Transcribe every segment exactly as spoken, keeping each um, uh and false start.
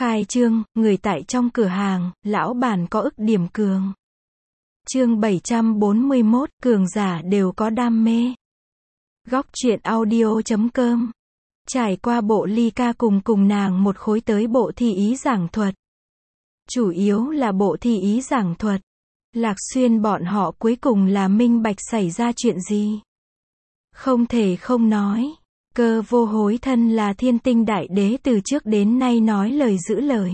Khai trương, người tại trong cửa hàng, lão bản có ức điểm cường. Chương bảy trăm bốn mươi mốt, cường giả đều có đam mê. Góc truyện audio chấm com. Trải qua bộ ly ca cùng cùng nàng một khối tới bộ thi ý giảng thuật. Chủ yếu là bộ thi ý giảng thuật. Lạc Xuyên bọn họ cuối cùng là minh bạch xảy ra chuyện gì. Không thể không nói. Cơ vô hối thân là thiên tinh đại đế từ trước đến nay nói lời giữ lời.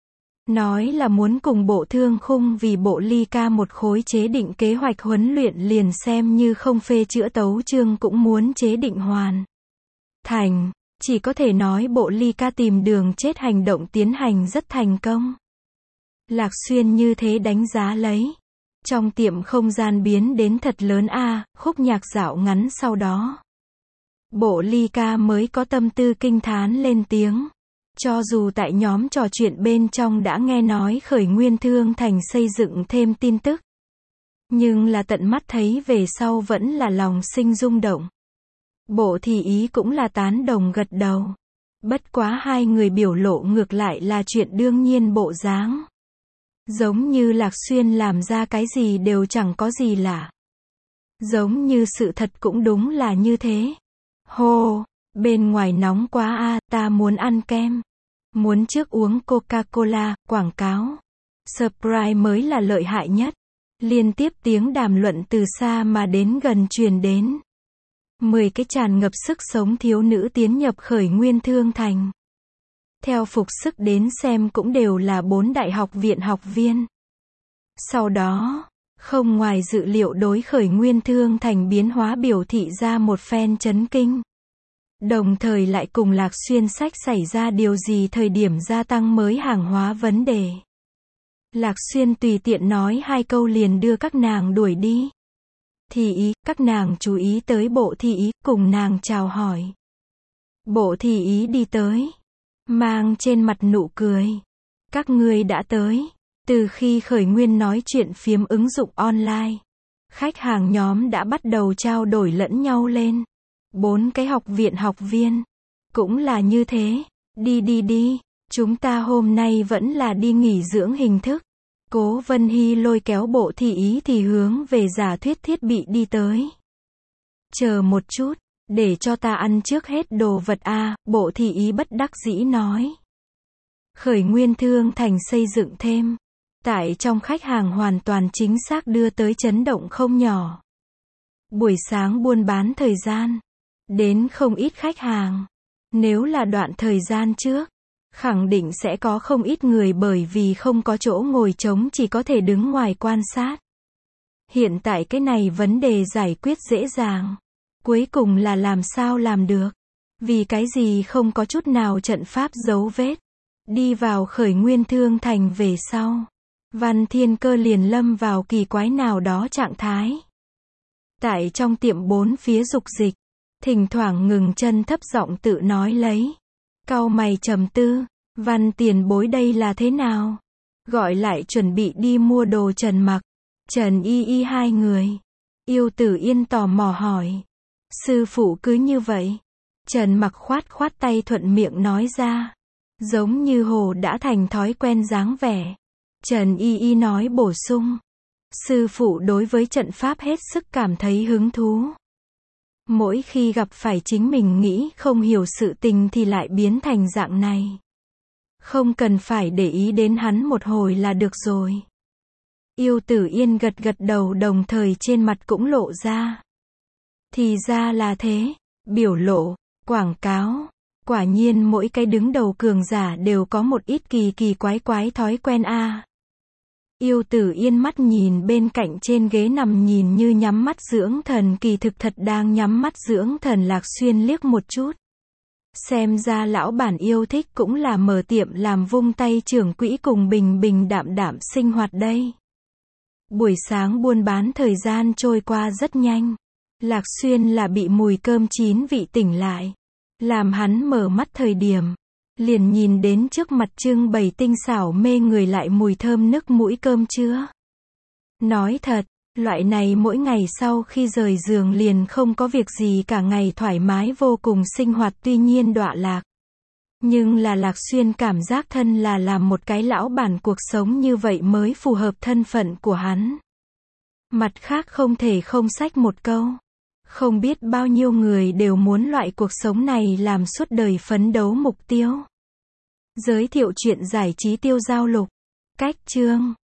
Nói là muốn cùng bộ thương khung vì bộ ly ca một khối chế định kế hoạch huấn luyện, liền xem như không phê chữa tấu chương cũng muốn chế định hoàn thành. Chỉ có thể nói bộ ly ca tìm đường chết hành động tiến hành rất thành công. Lạc Xuyên như thế đánh giá lấy. Trong tiệm không gian biến đến thật lớn a, à, khúc nhạc dạo ngắn sau đó. Bộ ly ca mới có tâm tư kinh thán lên tiếng. Cho dù tại nhóm trò chuyện bên trong đã nghe nói khởi nguyên thương thành xây dựng thêm tin tức. Nhưng là tận mắt thấy về sau vẫn là lòng sinh rung động. Bộ thị ý cũng là tán đồng gật đầu. Bất quá hai người biểu lộ ngược lại là chuyện đương nhiên bộ dáng. Giống như Lạc Xuyên làm ra cái gì đều chẳng có gì lạ. Giống như sự thật cũng đúng là như thế. Hô, bên ngoài nóng quá a, à, ta muốn ăn kem. Muốn trước uống Coca-Cola, quảng cáo. Surprise mới là lợi hại nhất. Liên tiếp tiếng đàm luận từ xa mà đến gần truyền đến. Mười cái tràn ngập sức sống thiếu nữ tiến nhập khởi nguyên thương thành. Theo phục sức đến xem cũng đều là bốn đại học viện học viên. Sau đó, không ngoài dự liệu đối khởi nguyên thương thành biến hóa biểu thị ra một phen chấn kinh. Đồng thời lại cùng Lạc Xuyên sách xảy ra điều gì thời điểm gia tăng mới hàng hóa vấn đề. Lạc Xuyên tùy tiện nói hai câu liền đưa các nàng đuổi đi. Thị ý, các nàng chú ý tới bộ thị ý, cùng nàng chào hỏi. Bộ thị ý đi tới. Mang trên mặt nụ cười. Các ngươi đã tới. Từ khi khởi nguyên nói chuyện phiếm ứng dụng online, khách hàng nhóm đã bắt đầu trao đổi lẫn nhau lên. Bốn cái học viện học viên. Cũng là như thế. Đi đi đi. Chúng ta hôm nay vẫn là đi nghỉ dưỡng hình thức. Cố Vân Hy lôi kéo bộ thị ý thì hướng về giả thuyết thiết bị đi tới. Chờ một chút. Để cho ta ăn trước hết đồ vật a, à, bộ thị ý bất đắc dĩ nói. Khởi nguyên thương thành xây dựng thêm. Tại trong khách hàng hoàn toàn chính xác đưa tới chấn động không nhỏ. Buổi sáng buôn bán thời gian. Đến không ít khách hàng. Nếu là đoạn thời gian trước, khẳng định sẽ có không ít người bởi vì không có chỗ ngồi trống chỉ có thể đứng ngoài quan sát. Hiện tại cái này vấn đề giải quyết dễ dàng. Cuối cùng là làm sao làm được? Vì cái gì không có chút nào trận pháp dấu vết? Đi vào khởi nguyên thương thành về sau. Văn Thiên Cơ liền lâm vào kỳ quái nào đó trạng thái. Tại trong tiệm bốn phía dục dịch. Thỉnh thoảng ngừng chân thấp giọng tự nói lấy. Cau mày trầm tư. Văn tiền bối đây là thế nào? Gọi lại chuẩn bị đi mua đồ Trần Mặc. Trần Y Y hai người. Yêu Tử Yên tò mò hỏi. Sư phụ cứ như vậy. Trần Mặc khoát khoát tay thuận miệng nói ra. Giống như hồ đã thành thói quen dáng vẻ. Trần Y Y nói bổ sung. Sư phụ đối với trận pháp hết sức cảm thấy hứng thú. Mỗi khi gặp phải chính mình nghĩ không hiểu sự tình thì lại biến thành dạng này. Không cần phải để ý đến hắn một hồi là được rồi. Yêu Tử Yên gật gật đầu đồng thời trên mặt cũng lộ ra. Thì ra là thế. Biểu lộ, quảng cáo. Quả nhiên mỗi cái đứng đầu cường giả đều có một ít kỳ kỳ quái quái thói quen a. À. Yêu Tử Yên mắt nhìn bên cạnh trên ghế nằm nhìn như nhắm mắt dưỡng thần, kỳ thực thật đang nhắm mắt dưỡng thần Lạc Xuyên liếc một chút. Xem ra lão bản yêu thích cũng là mở tiệm làm vung tay trưởng quỹ cùng bình bình đạm đạm sinh hoạt đây. Buổi sáng buôn bán thời gian trôi qua rất nhanh. Lạc Xuyên là bị mùi cơm chín vị tỉnh lại. Làm hắn mở mắt thời điểm. Liền nhìn đến trước mặt trưng bày tinh xảo mê người lại mùi thơm nức mũi cơm chứa. Nói thật, loại này mỗi ngày sau khi rời giường liền không có việc gì cả ngày thoải mái vô cùng sinh hoạt tuy nhiên đọa lạc. Nhưng là Lạc Xuyên cảm giác thân là làm một cái lão bản cuộc sống như vậy mới phù hợp thân phận của hắn. Mặt khác không thể không xách một câu. Không biết bao nhiêu người đều muốn loại cuộc sống này làm suốt đời phấn đấu mục tiêu. Giới thiệu chuyện giải trí tiêu giao lục. Cách chương